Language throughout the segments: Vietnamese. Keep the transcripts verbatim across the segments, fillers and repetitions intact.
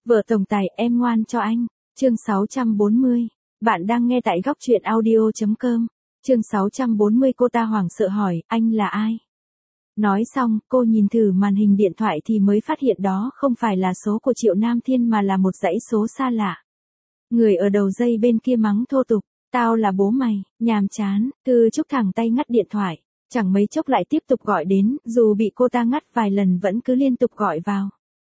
Vợ tổng tài em ngoan cho anh. Chương sáu trăm bốn mươi. Bạn đang nghe tại góc truyện audio chấm com. Chương sáu trăm bốn mươi cô ta hoảng sợ hỏi, anh là ai? Nói xong, cô nhìn thử màn hình điện thoại thì mới phát hiện đó không phải là số của Triệu Nam Thiên mà là một dãy số xa lạ. Người ở đầu dây bên kia mắng thô tục, tao là bố mày, nhàm chán. Thư Trúc thẳng tay ngắt điện thoại, chẳng mấy chốc lại tiếp tục gọi đến, dù bị cô ta ngắt vài lần vẫn cứ liên tục gọi vào.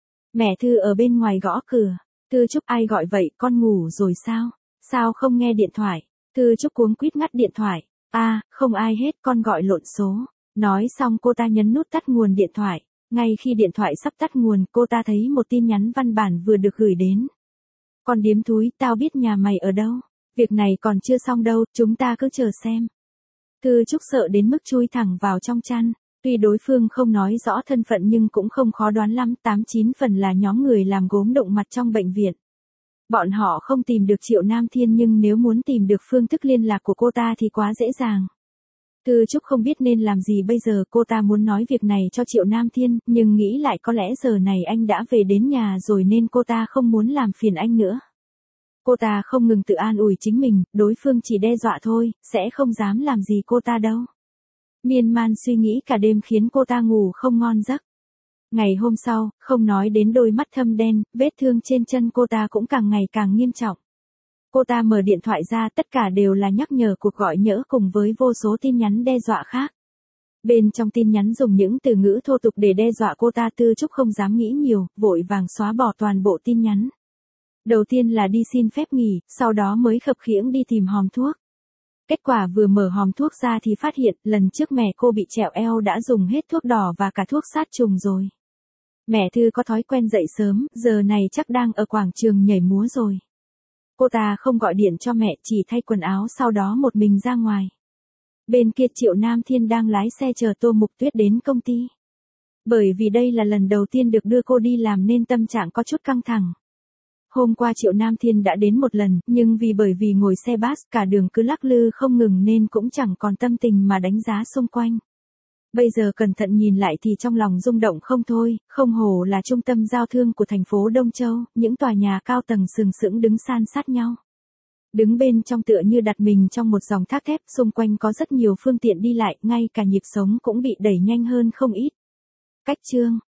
Mẹ Thư ở bên ngoài gõ cửa. Thư Trúc, ai gọi vậy, con ngủ rồi sao? Sao không nghe điện thoại? Thư Trúc cuống quýt ngắt điện thoại. À, không ai hết, con gọi lộn số. Nói xong cô ta nhấn nút tắt nguồn điện thoại. Ngay khi điện thoại sắp tắt nguồn, cô ta thấy một tin nhắn văn bản vừa được gửi đến. Con điếm thúi, tao biết nhà mày ở đâu. Việc này còn chưa xong đâu, chúng ta cứ chờ xem. Thư Trúc sợ đến mức chui thẳng vào trong chăn. Tuy đối phương không nói rõ thân phận nhưng cũng không khó đoán lắm, tám chín phần là nhóm người làm gốm động mặt trong bệnh viện. Bọn họ không tìm được Triệu Nam Thiên nhưng nếu muốn tìm được phương thức liên lạc của cô ta thì quá dễ dàng. Thư Trúc không biết nên làm gì bây giờ, cô ta muốn nói việc này cho Triệu Nam Thiên, nhưng nghĩ lại có lẽ giờ này anh đã về đến nhà rồi nên cô ta không muốn làm phiền anh nữa. Cô ta không ngừng tự an ủi chính mình, đối phương chỉ đe dọa thôi, sẽ không dám làm gì cô ta đâu. Miên man suy nghĩ cả đêm khiến cô ta ngủ không ngon giấc. Ngày hôm sau, không nói đến đôi mắt thâm đen, vết thương trên chân cô ta cũng càng ngày càng nghiêm trọng. Cô ta mở điện thoại ra, tất cả đều là nhắc nhở cuộc gọi nhỡ cùng với vô số tin nhắn đe dọa khác. Bên trong tin nhắn dùng những từ ngữ thô tục để đe dọa cô ta. Thư Trúc không dám nghĩ nhiều, vội vàng xóa bỏ toàn bộ tin nhắn. Đầu tiên là đi xin phép nghỉ, sau đó mới khập khiễng đi tìm hòm thuốc. Kết quả vừa mở hòm thuốc ra thì phát hiện, lần trước mẹ cô bị trẹo eo đã dùng hết thuốc đỏ và cả thuốc sát trùng rồi. Mẹ Thư có thói quen dậy sớm, giờ này chắc đang ở quảng trường nhảy múa rồi. Cô ta không gọi điện cho mẹ, chỉ thay quần áo sau đó một mình ra ngoài. Bên kia Triệu Nam Thiên đang lái xe chờ Tô Mục Tuyết đến công ty. Bởi vì đây là lần đầu tiên được đưa cô đi làm nên tâm trạng có chút căng thẳng. Hôm qua Triệu Nam Thiên đã đến một lần, nhưng vì bởi vì ngồi xe bus cả đường cứ lắc lư không ngừng nên cũng chẳng còn tâm tình mà đánh giá xung quanh. Bây giờ cẩn thận nhìn lại thì trong lòng rung động không thôi, không hổ là trung tâm giao thương của thành phố Đông Châu, những tòa nhà cao tầng sừng sững đứng san sát nhau. Đứng bên trong tựa như đặt mình trong một dòng thác thép, xung quanh có rất nhiều phương tiện đi lại, ngay cả nhịp sống cũng bị đẩy nhanh hơn không ít. Cách chương,